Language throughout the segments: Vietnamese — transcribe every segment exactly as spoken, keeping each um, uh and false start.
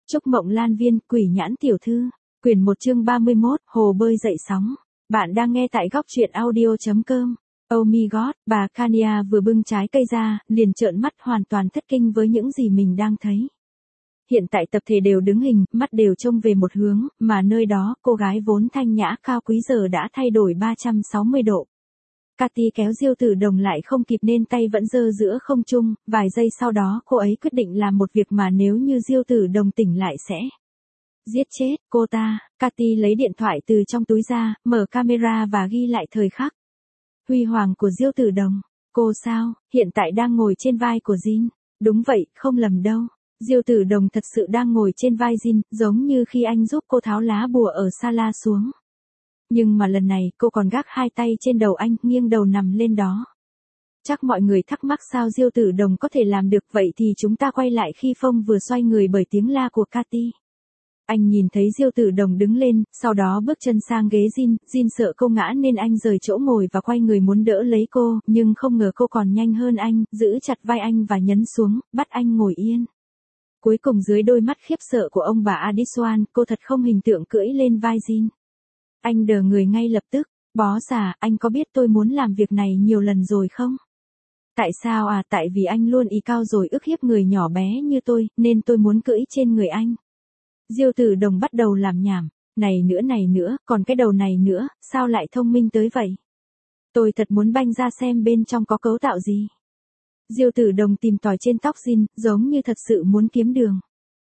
Trúc Mộng Lan Viên, Quỷ Nhãn Tiểu Thư, quyển một chương ba mươi mốt, Hồ bơi dậy sóng. Bạn đang nghe tại góc truyện audio chấm com. Oh my god, bà Kania vừa bưng trái cây ra, liền trợn mắt hoàn toàn thất kinh với những gì mình đang thấy. Hiện tại tập thể đều đứng hình, mắt đều trông về một hướng, mà nơi đó, cô gái vốn thanh nhã cao quý giờ đã thay đổi ba trăm sáu mươi độ. Cathy kéo Diêu Tử Đồng lại không kịp nên tay vẫn giơ giữa không trung, vài giây sau đó cô ấy quyết định làm một việc mà nếu như Diêu Tử Đồng tỉnh lại sẽ giết chết cô ta. Cathy lấy điện thoại từ trong túi ra, mở camera và ghi lại thời khắc huy hoàng của Diêu Tử Đồng. Cô sao, hiện tại đang ngồi trên vai của Jin. Đúng vậy, không lầm đâu. Diêu Tử Đồng thật sự đang ngồi trên vai Jin, giống như khi anh giúp cô tháo lá bùa ở Sala xuống. Nhưng mà lần này cô còn gác hai tay trên đầu anh, nghiêng đầu nằm lên đó. Chắc mọi người thắc mắc sao Diêu Tử Đồng có thể làm được, vậy thì chúng ta quay lại khi Phong vừa xoay người bởi tiếng la của Cathy. Anh nhìn thấy Diêu Tử Đồng đứng lên, sau đó bước chân sang ghế Jin, Jin sợ cô ngã nên anh rời chỗ ngồi và quay người muốn đỡ lấy cô, nhưng không ngờ cô còn nhanh hơn anh, giữ chặt vai anh và nhấn xuống, bắt anh ngồi yên. Cuối cùng dưới đôi mắt khiếp sợ của ông bà Adiswan, cô thật không hình tượng cưỡi lên vai Jin. Anh đờ người ngay lập tức, bó già, anh có biết tôi muốn làm việc này nhiều lần rồi không? Tại sao à, tại vì anh luôn ỷ cao rồi ức hiếp người nhỏ bé như tôi, nên tôi muốn cưỡi trên người anh. Diêu Tử Đồng bắt đầu làm nhảm, này nữa này nữa, còn cái đầu này nữa, sao lại thông minh tới vậy? Tôi thật muốn banh ra xem bên trong có cấu tạo gì. Diêu Tử Đồng tìm tòi trên tóc Jin, giống như thật sự muốn kiếm đường.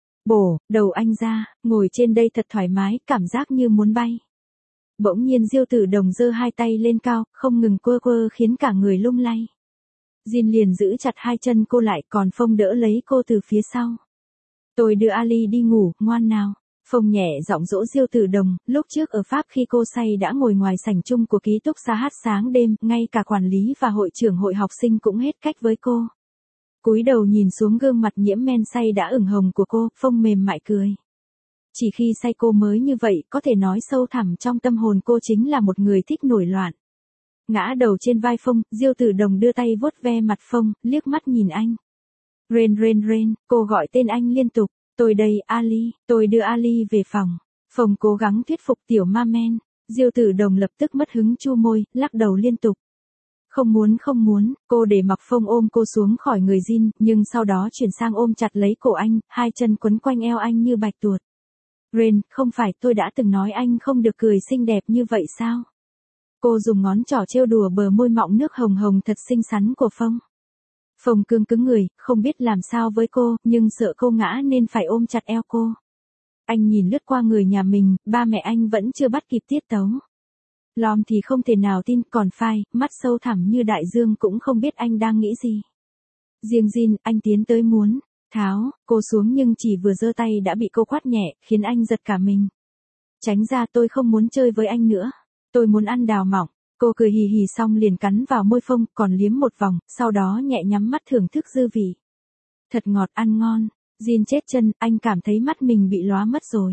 Bổ, đầu anh ra, ngồi trên đây thật thoải mái, cảm giác như muốn bay. Bỗng nhiên Diêu Tử Đồng giơ hai tay lên cao, không ngừng quơ quơ khiến cả người lung lay. Jin liền giữ chặt hai chân cô lại, còn Phong đỡ lấy cô từ phía sau. Tôi đưa Ali đi ngủ, ngoan nào. Phong nhẹ giọng dỗ Diêu Tử Đồng, lúc trước ở Pháp khi cô say đã ngồi ngoài sảnh chung của ký túc xá hát sáng đêm, ngay cả quản lý và hội trưởng hội học sinh cũng hết cách với cô. Cúi đầu nhìn xuống gương mặt nhiễm men say đã ửng hồng của cô, Phong mềm mại cười. Chỉ khi say cô mới như vậy, có thể nói sâu thẳm trong tâm hồn cô chính là một người thích nổi loạn. Ngã đầu trên vai Phong, Diêu Tử Đồng đưa tay vuốt ve mặt Phong, liếc mắt nhìn anh. Ren ren ren, cô gọi tên anh liên tục. Tôi đây, Ali, tôi đưa Ali về phòng. Phong cố gắng thuyết phục tiểu ma men. Diêu Tử Đồng lập tức mất hứng chu môi, lắc đầu liên tục. Không muốn không muốn, cô để mặc Phong ôm cô xuống khỏi người Jin, nhưng sau đó chuyển sang ôm chặt lấy cổ anh, hai chân quấn quanh eo anh như bạch tuột. Ren, không phải tôi đã từng nói anh không được cười xinh đẹp như vậy sao? Cô dùng ngón trỏ trêu đùa bờ môi mọng nước hồng hồng thật xinh xắn của Phong. Phong cương cứng người, không biết làm sao với cô, nhưng sợ cô ngã nên phải ôm chặt eo cô. Anh nhìn lướt qua người nhà mình, ba mẹ anh vẫn chưa bắt kịp tiết tấu. Lom thì không thể nào tin, còn Phai, mắt sâu thẳm như đại dương cũng không biết anh đang nghĩ gì. Riêng Jin, anh tiến tới muốn tháo cô xuống nhưng chỉ vừa giơ tay đã bị cô quát nhẹ, khiến anh giật cả mình. Tránh ra, tôi không muốn chơi với anh nữa. Tôi muốn ăn đào mỏng. Cô cười hì hì xong liền cắn vào môi Phong, còn liếm một vòng, sau đó nhẹ nhắm mắt thưởng thức dư vị. Thật ngọt, ăn ngon. Jin chết chân, anh cảm thấy mắt mình bị lóa mất rồi.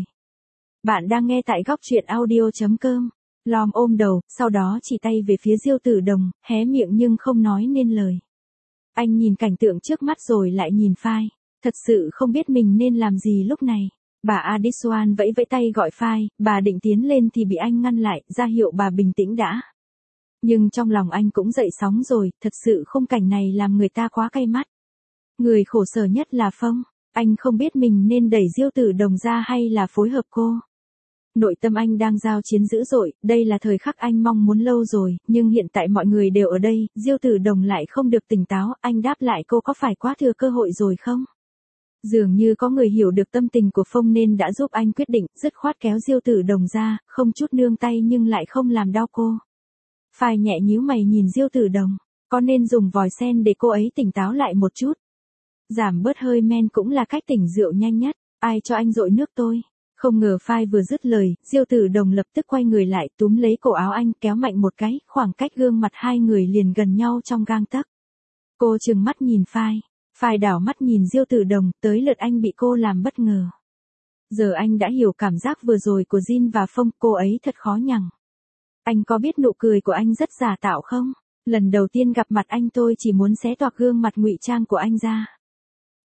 Bạn đang nghe tại góc truyện audio chấm com. Lom ôm đầu, sau đó chỉ tay về phía Diêu Tử Đồng, hé miệng nhưng không nói nên lời. Anh nhìn cảnh tượng trước mắt rồi lại nhìn Phai. Thật sự không biết mình nên làm gì lúc này. Bà Adiswan vẫy vẫy tay gọi Phai, bà định tiến lên thì bị anh ngăn lại, ra hiệu bà bình tĩnh đã. Nhưng trong lòng anh cũng dậy sóng rồi, thật sự khung cảnh này làm người ta quá cay mắt. Người khổ sở nhất là Phong, anh không biết mình nên đẩy Diêu Tử Đồng ra hay là phối hợp cô. Nội tâm anh đang giao chiến dữ dội, đây là thời khắc anh mong muốn lâu rồi, nhưng hiện tại mọi người đều ở đây, Diêu Tử Đồng lại không được tỉnh táo, anh đáp lại cô có phải quá thừa cơ hội rồi không? Dường như có người hiểu được tâm tình của Phong nên đã giúp anh quyết định, dứt khoát kéo Diêu Tử Đồng ra, không chút nương tay nhưng lại không làm đau cô. Phai nhẹ nhíu mày nhìn Diêu Tử Đồng, có nên dùng vòi sen để cô ấy tỉnh táo lại một chút? Giảm bớt hơi men cũng là cách tỉnh rượu nhanh nhất, ai cho anh dội nước tôi? Không ngờ Phai vừa dứt lời, Diêu Tử Đồng lập tức quay người lại túm lấy cổ áo anh kéo mạnh một cái, khoảng cách gương mặt hai người liền gần nhau trong gang tấc. Cô trừng mắt nhìn Phai, Phai đảo mắt nhìn Diêu Tử Đồng, tới lượt anh bị cô làm bất ngờ. Giờ anh đã hiểu cảm giác vừa rồi của Jin và Phong, cô ấy thật khó nhằn. Anh có biết nụ cười của anh rất giả tạo không? Lần đầu tiên gặp mặt anh tôi chỉ muốn xé toạc gương mặt ngụy trang của anh ra.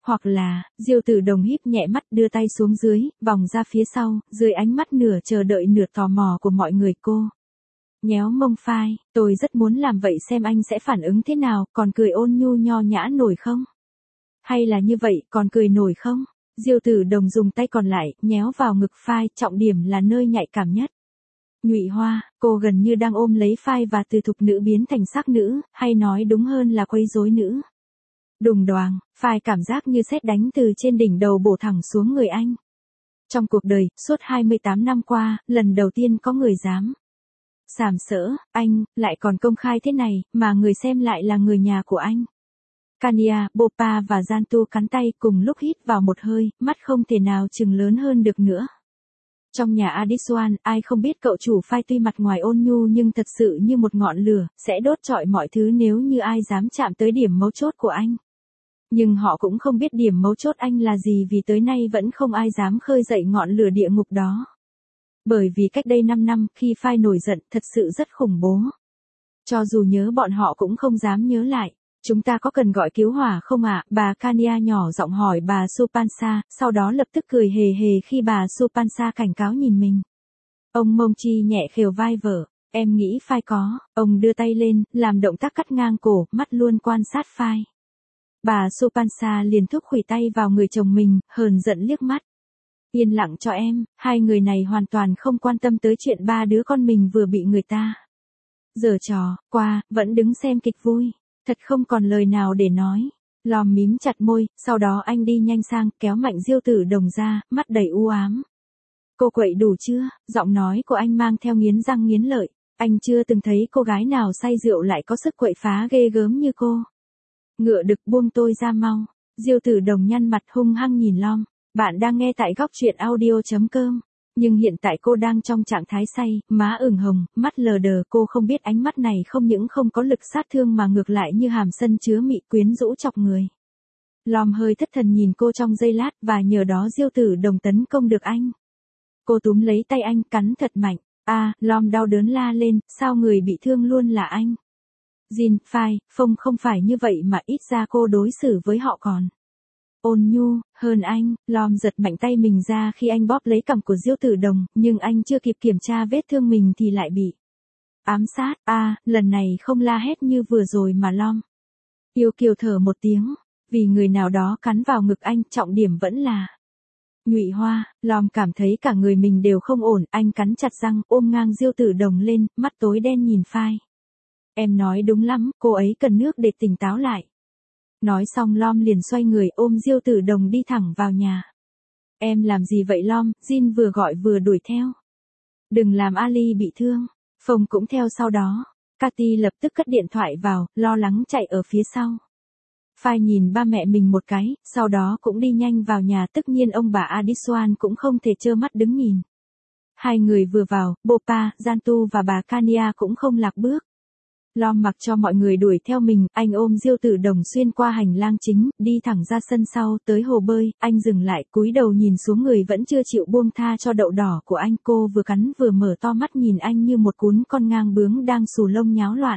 Hoặc là, Diêu Tử Đồng híp nhẹ mắt đưa tay xuống dưới, vòng ra phía sau, dưới ánh mắt nửa chờ đợi nửa tò mò của mọi người cô. Nhéo mông phai, tôi rất muốn làm vậy xem anh sẽ phản ứng thế nào, còn cười ôn nhu nho nhã nổi không? Hay là như vậy, còn cười nổi không? Diêu Tử Đồng dùng tay còn lại, nhéo vào ngực phai, trọng điểm là nơi nhạy cảm nhất. Nhụy Hoa, cô gần như đang ôm lấy phai và từ thục nữ biến thành sắc nữ, hay nói đúng hơn là quấy rối nữ. Đùng đoàng, phai cảm giác như sét đánh từ trên đỉnh đầu bổ thẳng xuống người anh. Trong cuộc đời, suốt hai mươi tám năm qua, lần đầu tiên có người dám. Sàm sỡ, anh, lại còn công khai thế này, mà người xem lại là người nhà của anh. Kania, Bopa và Jantu cắn tay cùng lúc hít vào một hơi, mắt không thể nào chừng lớn hơn được nữa. Trong nhà Adiswan, ai không biết cậu chủ phai tuy mặt ngoài ôn nhu nhưng thật sự như một ngọn lửa, sẽ đốt trọi mọi thứ nếu như ai dám chạm tới điểm mấu chốt của anh. Nhưng họ cũng không biết điểm mấu chốt anh là gì vì tới nay vẫn không ai dám khơi dậy ngọn lửa địa ngục đó. Bởi vì cách đây năm năm, khi phai nổi giận, thật sự rất khủng bố. Cho dù nhớ bọn họ cũng không dám nhớ lại. Chúng ta có cần gọi cứu hỏa không ạ? À? Bà Kania nhỏ giọng hỏi bà Supansa, sau đó lập tức cười hề hề khi bà Supansa cảnh cáo nhìn mình. Ông Mongchi nhẹ khều vai vợ, em nghĩ phai có, ông đưa tay lên, làm động tác cắt ngang cổ, mắt luôn quan sát phai. Bà Supansa liền thúc khuỷu tay vào người chồng mình, hờn giận liếc mắt. Yên lặng cho em, hai người này hoàn toàn không quan tâm tới chuyện ba đứa con mình vừa bị người ta giở trò, qua, vẫn đứng xem kịch vui. Thật không còn lời nào để nói. Lòm mím chặt môi, sau đó anh đi nhanh sang, kéo mạnh Diêu Tử Đồng ra, mắt đầy u ám. Cô quậy đủ chưa? Giọng nói của anh mang theo nghiến răng nghiến lợi. Anh chưa từng thấy cô gái nào say rượu lại có sức quậy phá ghê gớm như cô. Ngựa đực buông tôi ra mau. Diêu Tử Đồng nhăn mặt hung hăng nhìn Lom. Bạn đang nghe tại góc truyện audio chấm com. Nhưng hiện tại cô đang trong trạng thái say, má ửng hồng, mắt lờ đờ, cô không biết ánh mắt này không những không có lực sát thương mà ngược lại như hàm sân chứa mị quyến rũ chọc người. Lom hơi thất thần nhìn cô trong giây lát và nhờ đó Diêu Tử Đồng tấn công được anh. Cô túm lấy tay anh cắn thật mạnh. A, à, Lom đau đớn la lên, sao người bị thương luôn là anh? Jin, phai, Phong không phải như vậy mà ít ra cô đối xử với họ còn ôn nhu hơn anh. Lom giật mạnh tay mình ra khi anh bóp lấy cằm của Diêu Tử Đồng, nhưng anh chưa kịp kiểm tra vết thương mình thì lại bị ám sát. A, à, lần này không la hét như vừa rồi mà Lom yêu kiều thở một tiếng, vì người nào đó cắn vào ngực anh, trọng điểm vẫn là Nhụy Hoa. Lom cảm thấy cả người mình đều không ổn, anh cắn chặt răng, ôm ngang Diêu Tử Đồng lên, mắt tối đen nhìn phai. Em nói đúng lắm, cô ấy cần nước để tỉnh táo lại. Nói xong Lom liền xoay người ôm Diêu Tử Đồng đi thẳng vào nhà. Em làm gì vậy Lom? Jin vừa gọi vừa đuổi theo. Đừng làm Ali bị thương. Phong cũng theo sau đó. Cathy lập tức cất điện thoại vào, lo lắng chạy ở phía sau. Phai nhìn ba mẹ mình một cái, sau đó cũng đi nhanh vào nhà, tất nhiên ông bà Adiswan cũng không thể trơ mắt đứng nhìn. Hai người vừa vào, Bopa, Jantu và bà Kania cũng không lạc bước. Lom mặc cho mọi người đuổi theo mình, anh ôm Diêu Tử Đồng xuyên qua hành lang chính, đi thẳng ra sân sau, tới hồ bơi, anh dừng lại, cúi đầu nhìn xuống người vẫn chưa chịu buông tha cho đậu đỏ của anh, cô vừa cắn vừa mở to mắt nhìn anh như một cún con ngang bướng đang xù lông nháo loạn.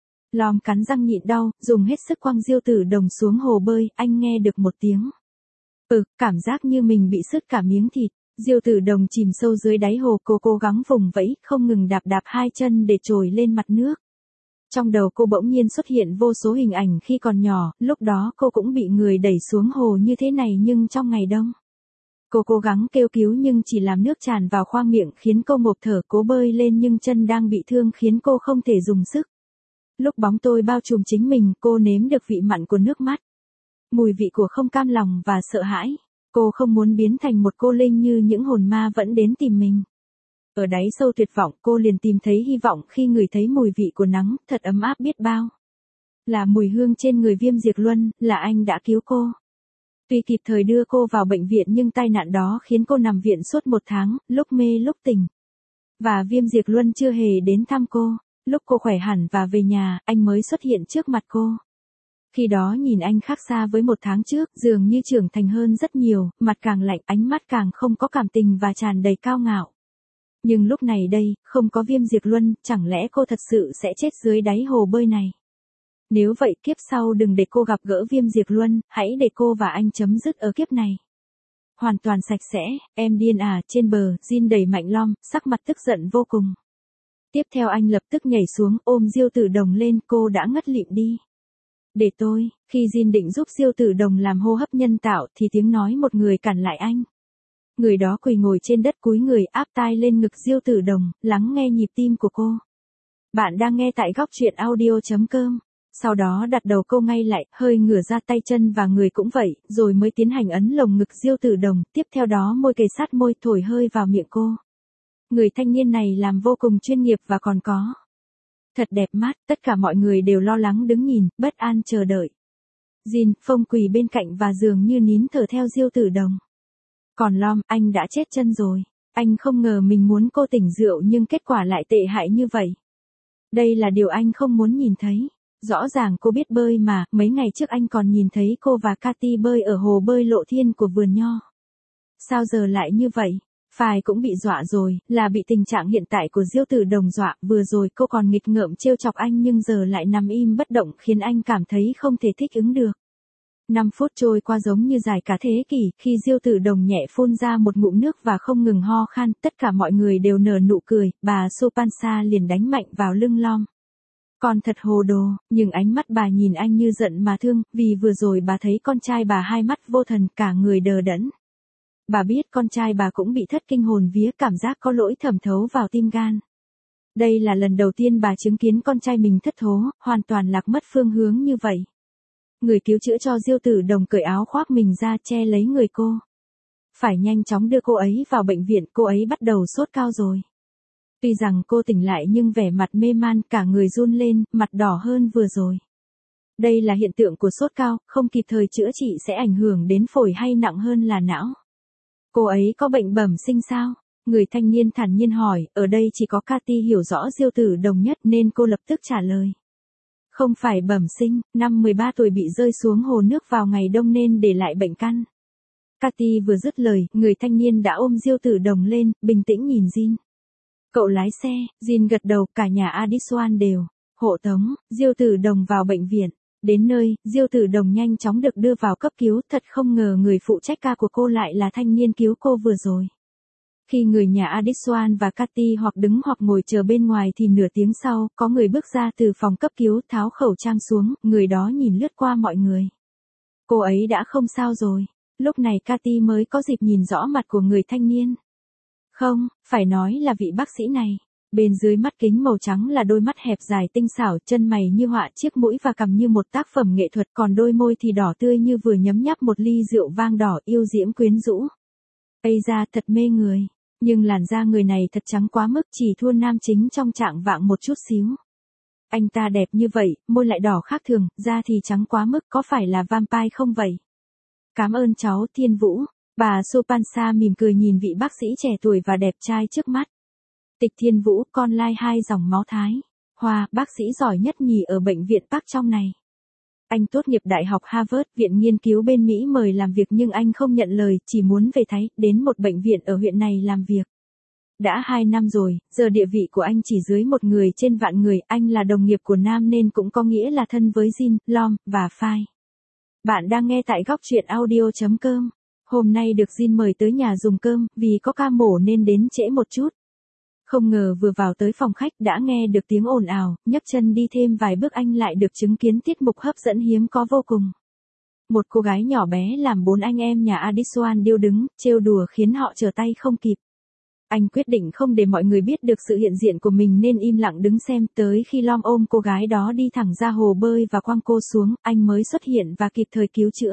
Lom cắn răng nhịn đau, dùng hết sức quăng Diêu Tử Đồng xuống hồ bơi, anh nghe được một tiếng. Ừ, cảm giác như mình bị sứt cả miếng thịt. Diêu Tử Đồng chìm sâu dưới đáy hồ, cô cố gắng vùng vẫy, không ngừng đạp đạp hai chân để trồi lên mặt nước. Trong đầu cô bỗng nhiên xuất hiện vô số hình ảnh khi còn nhỏ, lúc đó cô cũng bị người đẩy xuống hồ như thế này nhưng trong ngày đông. Cô cố gắng kêu cứu nhưng chỉ làm nước tràn vào khoang miệng khiến cô ngộp thở, cố bơi lên nhưng chân đang bị thương khiến cô không thể dùng sức. Lúc bóng tối bao trùm chính mình, cô nếm được vị mặn của nước mắt. Mùi vị của không cam lòng và sợ hãi. Cô không muốn biến thành một cô linh như những hồn ma vẫn đến tìm mình. Ở đáy sâu tuyệt vọng, cô liền tìm thấy hy vọng khi ngửi thấy mùi vị của nắng, thật ấm áp biết bao. Là mùi hương trên người Viêm Diệt Luân, là anh đã cứu cô. Tuy kịp thời đưa cô vào bệnh viện nhưng tai nạn đó khiến cô nằm viện suốt một tháng, lúc mê lúc tỉnh. Và Viêm Diệt Luân chưa hề đến thăm cô. Lúc cô khỏe hẳn và về nhà, anh mới xuất hiện trước mặt cô. Khi đó nhìn anh khác xa với một tháng trước, dường như trưởng thành hơn rất nhiều, mặt càng lạnh, ánh mắt càng không có cảm tình và tràn đầy cao ngạo. Nhưng lúc này đây, không có Viêm Diệt Luân, chẳng lẽ cô thật sự sẽ chết dưới đáy hồ bơi này? Nếu vậy kiếp sau đừng để cô gặp gỡ Viêm Diệp Luân, hãy để cô và anh chấm dứt ở kiếp này. Hoàn toàn sạch sẽ, em điên à, trên bờ, Jin đẩy mạnh Lom, sắc mặt tức giận vô cùng. Tiếp theo anh lập tức nhảy xuống, ôm Diêu Tử Đồng lên, cô đã ngất lịm đi. Để tôi, khi Jin định giúp Diêu Tử Đồng làm hô hấp nhân tạo thì tiếng nói một người cản lại anh. Người đó quỳ ngồi trên đất cúi người áp tai lên ngực Diêu Tử Đồng, lắng nghe nhịp tim của cô. Bạn đang nghe tại góc truyện audio.com. Sau đó đặt đầu cô ngay lại, hơi ngửa ra tay chân và người cũng vậy, rồi mới tiến hành ấn lồng ngực Diêu Tử Đồng, tiếp theo đó môi kề sát môi thổi hơi vào miệng cô. Người thanh niên này làm vô cùng chuyên nghiệp và còn có. Thật đẹp mắt, tất cả mọi người đều lo lắng đứng nhìn, bất an chờ đợi. Jin, Phong quỳ bên cạnh và dường như nín thở theo Diêu Tử Đồng. Còn Lom, anh đã chết chân rồi. Anh không ngờ mình muốn cô tỉnh rượu nhưng kết quả lại tệ hại như vậy. Đây là điều anh không muốn nhìn thấy. Rõ ràng cô biết bơi mà, mấy ngày trước anh còn nhìn thấy cô và Cathy bơi ở hồ bơi lộ thiên của vườn nho. Sao giờ lại như vậy? Phải cũng bị dọa rồi, là bị tình trạng hiện tại của Diêu Tử Đồng dọa, vừa rồi cô còn nghịch ngợm trêu chọc anh nhưng giờ lại nằm im bất động khiến anh cảm thấy không thể thích ứng được. Năm phút trôi qua giống như dài cả thế kỷ, khi Diêu Tử Đồng nhẹ phun ra một ngụm nước và không ngừng ho khan, tất cả mọi người đều nở nụ cười, bà Sopansa liền đánh mạnh vào lưng Lom. Con thật hồ đồ, nhưng ánh mắt bà nhìn anh như giận mà thương, vì vừa rồi bà thấy con trai bà hai mắt vô thần, cả người đờ đẫn. Bà biết con trai bà cũng bị thất kinh hồn vía, cảm giác có lỗi thẩm thấu vào tim gan. Đây là lần đầu tiên bà chứng kiến con trai mình thất thố, hoàn toàn lạc mất phương hướng như vậy. Người cứu chữa cho Diêu Tử Đồng cởi áo khoác mình ra che lấy người cô. Phải nhanh chóng đưa cô ấy vào bệnh viện, cô ấy bắt đầu sốt cao rồi. Tuy rằng cô tỉnh lại nhưng vẻ mặt mê man, cả người run lên, mặt đỏ hơn vừa rồi. Đây là hiện tượng của sốt cao, không kịp thời chữa trị sẽ ảnh hưởng đến phổi hay nặng hơn là não. Cô ấy có bệnh bẩm sinh sao? Người thanh niên thản nhiên hỏi, ở đây chỉ có Cathy hiểu rõ Diêu Tử Đồng nhất nên cô lập tức trả lời. Không phải bẩm sinh, năm mười ba tuổi bị rơi xuống hồ nước vào ngày đông nên để lại bệnh căn. Cathy vừa dứt lời, người thanh niên đã ôm Diêu Tử Đồng lên, bình tĩnh nhìn Jin. Cậu lái xe, Jin gật đầu, cả nhà Adiswan đều. Hộ tống, Diêu Tử Đồng vào bệnh viện. Đến nơi, Diêu Tử Đồng nhanh chóng được đưa vào cấp cứu, thật không ngờ người phụ trách ca của cô lại là thanh niên cứu cô vừa rồi. Khi người nhà Adiswan và Cathy hoặc đứng hoặc ngồi chờ bên ngoài thì nửa tiếng sau, có người bước ra từ phòng cấp cứu tháo khẩu trang xuống, người đó nhìn lướt qua mọi người. Cô ấy đã không sao rồi. Lúc này Cathy mới có dịp nhìn rõ mặt của người thanh niên. Không, phải nói là vị bác sĩ này. Bên dưới mắt kính màu trắng là đôi mắt hẹp dài tinh xảo, chân mày như họa, chiếc mũi và cằm như một tác phẩm nghệ thuật, còn đôi môi thì đỏ tươi như vừa nhấm nháp một ly rượu vang đỏ, yêu diễm quyến rũ. Ây da, thật mê người. Nhưng làn da người này thật trắng quá mức, chỉ thua nam chính trong trạng vạng một chút xíu. Anh ta đẹp như vậy, môi lại đỏ khác thường, da thì trắng quá mức, có phải là vampire không vậy? Cảm ơn cháu, Thiên Vũ. Bà Sopansa mỉm cười nhìn vị bác sĩ trẻ tuổi và đẹp trai trước mắt. Tịch Thiên Vũ, con lai hai dòng máu Thái. Hoa, bác sĩ giỏi nhất nhì ở bệnh viện Park trong này. Anh tốt nghiệp Đại học Harvard, viện nghiên cứu bên Mỹ mời làm việc nhưng anh không nhận lời, chỉ muốn về Thái, đến một bệnh viện ở huyện này làm việc. Đã hai năm rồi, giờ địa vị của anh chỉ dưới một người trên vạn người, anh là đồng nghiệp của Nam nên cũng có nghĩa là thân với Jin, Lom, và Phai. Bạn đang nghe tại góc truyện audio.com. Hôm nay được Jin mời tới nhà dùng cơm, vì có ca mổ nên đến trễ một chút. Không ngờ vừa vào tới phòng khách đã nghe được tiếng ồn ào, nhấc chân đi thêm vài bước anh lại được chứng kiến tiết mục hấp dẫn hiếm có vô cùng. Một cô gái nhỏ bé làm bốn anh em nhà Adiswan điêu đứng, trêu đùa khiến họ trở tay không kịp. Anh quyết định không để mọi người biết được sự hiện diện của mình nên im lặng đứng xem, tới khi Lom ôm cô gái đó đi thẳng ra hồ bơi và quăng cô xuống, anh mới xuất hiện và kịp thời cứu chữa.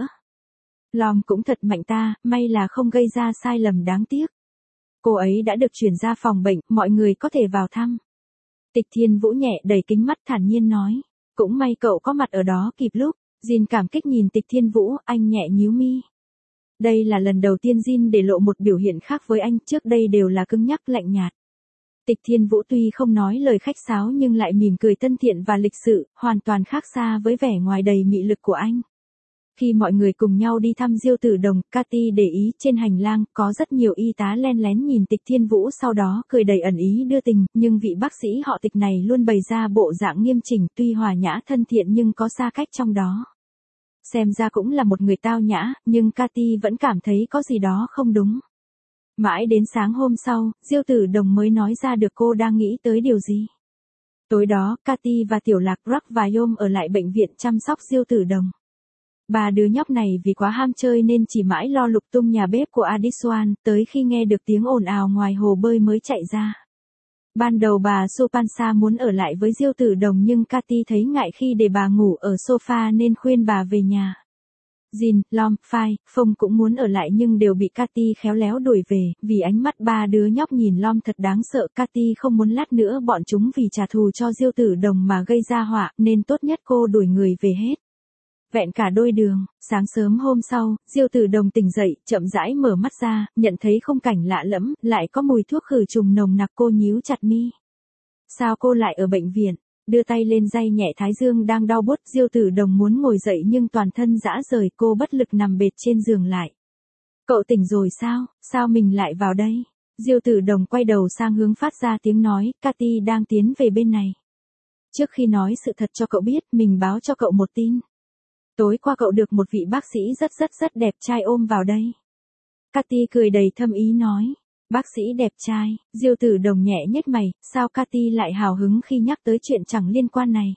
Lom cũng thật mạnh ta, may là không gây ra sai lầm đáng tiếc. Cô ấy đã được chuyển ra phòng bệnh, mọi người có thể vào thăm. Tịch Thiên Vũ nhẹ đẩy kính mắt thản nhiên nói. Cũng may cậu có mặt ở đó kịp lúc. Jin cảm kích nhìn Tịch Thiên Vũ, anh nhẹ nhíu mi. Đây là lần đầu tiên Jin để lộ một biểu hiện khác với anh, trước đây đều là cứng nhắc lạnh nhạt. Tịch Thiên Vũ tuy không nói lời khách sáo nhưng lại mỉm cười thân thiện và lịch sự, hoàn toàn khác xa với vẻ ngoài đầy mị lực của anh. Khi mọi người cùng nhau đi thăm Diêu Tử Đồng, Cathy để ý trên hành lang có rất nhiều y tá len lén nhìn Tịch Thiên Vũ, sau đó cười đầy ẩn ý đưa tình, nhưng vị bác sĩ họ Tịch này luôn bày ra bộ dạng nghiêm chỉnh, tuy hòa nhã thân thiện nhưng có xa cách trong đó. Xem ra cũng là một người tao nhã, nhưng Cathy vẫn cảm thấy có gì đó không đúng. Mãi đến sáng hôm sau, Diêu Tử Đồng mới nói ra được cô đang nghĩ tới điều gì. Tối đó, Cathy và Tiểu Lạc, Rock và Yom ở lại bệnh viện chăm sóc Diêu Tử Đồng. Ba đứa nhóc này vì quá ham chơi nên chỉ mãi lo lục tung nhà bếp của Adiswan, tới khi nghe được tiếng ồn ào ngoài hồ bơi mới chạy ra. Ban đầu bà Supansa muốn ở lại với Diêu Tử Đồng nhưng Cathy thấy ngại khi để bà ngủ ở sofa nên khuyên bà về nhà. Jin, Lom, Phai, Phong cũng muốn ở lại nhưng đều bị Cathy khéo léo đuổi về, vì ánh mắt ba đứa nhóc nhìn Lom thật đáng sợ. Cathy không muốn lát nữa bọn chúng vì trả thù cho Diêu Tử Đồng mà gây ra họa, nên tốt nhất cô đuổi người về hết. Vẹn cả đôi đường, sáng sớm hôm sau, Diêu Tử Đồng tỉnh dậy, chậm rãi mở mắt ra, nhận thấy khung cảnh lạ lẫm, lại có mùi thuốc khử trùng nồng nặc. Cô nhíu chặt mi. Sao cô lại ở bệnh viện? Đưa tay lên day nhẹ thái dương đang đau buốt, Diêu Tử Đồng muốn ngồi dậy nhưng toàn thân rã rời, cô bất lực nằm bệt trên giường lại. Cậu tỉnh rồi sao? Sao mình lại vào đây? Diêu Tử Đồng quay đầu sang hướng phát ra tiếng nói, Cathy đang tiến về bên này. Trước khi nói sự thật cho cậu biết, mình báo cho cậu một tin. Tối qua cậu được một vị bác sĩ rất rất rất đẹp trai ôm vào đây. Cathy cười đầy thâm ý nói. Bác sĩ đẹp trai, Diêu Tử Đồng nhẹ nhếch mày, sao Cathy lại hào hứng khi nhắc tới chuyện chẳng liên quan này.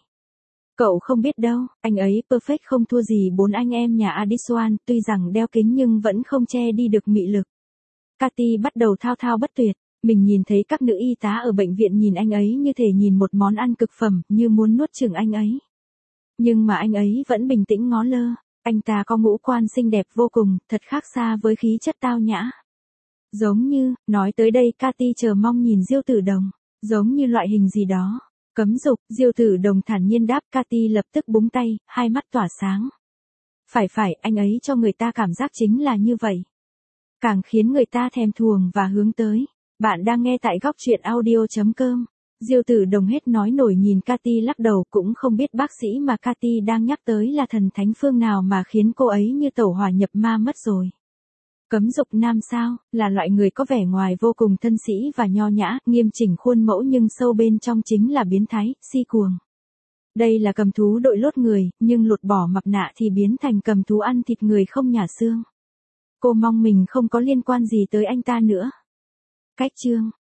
Cậu không biết đâu, anh ấy perfect không thua gì bốn anh em nhà Adiswan, tuy rằng đeo kính nhưng vẫn không che đi được mị lực. Cathy bắt đầu thao thao bất tuyệt, mình nhìn thấy các nữ y tá ở bệnh viện nhìn anh ấy như thể nhìn một món ăn cực phẩm, như muốn nuốt chửng anh ấy. Nhưng mà anh ấy vẫn bình tĩnh ngó lơ, anh ta có ngũ quan xinh đẹp vô cùng, thật khác xa với khí chất tao nhã. Giống như, nói tới đây Cathy chờ mong nhìn Diêu Tử Đồng, giống như loại hình gì đó. Cấm dục, Diêu Tử Đồng thản nhiên đáp. Cathy lập tức búng tay, hai mắt tỏa sáng. Phải phải, anh ấy cho người ta cảm giác chính là như vậy. Càng khiến người ta thèm thuồng và hướng tới. Bạn đang nghe tại góc truyện audio chấm com. Diêu Tử Đồng hết nói nổi nhìn Cathy lắc đầu, cũng không biết bác sĩ mà Cathy đang nhắc tới là thần thánh phương nào mà khiến cô ấy như tẩu hỏa nhập ma mất rồi. Cấm dục nam sao, là loại người có vẻ ngoài vô cùng thân sĩ và nho nhã, nghiêm chỉnh khuôn mẫu nhưng sâu bên trong chính là biến thái, si cuồng. Đây là cầm thú đội lốt người, nhưng lột bỏ mặt nạ thì biến thành cầm thú ăn thịt người không nhả xương. Cô mong mình không có liên quan gì tới anh ta nữa. Cách chương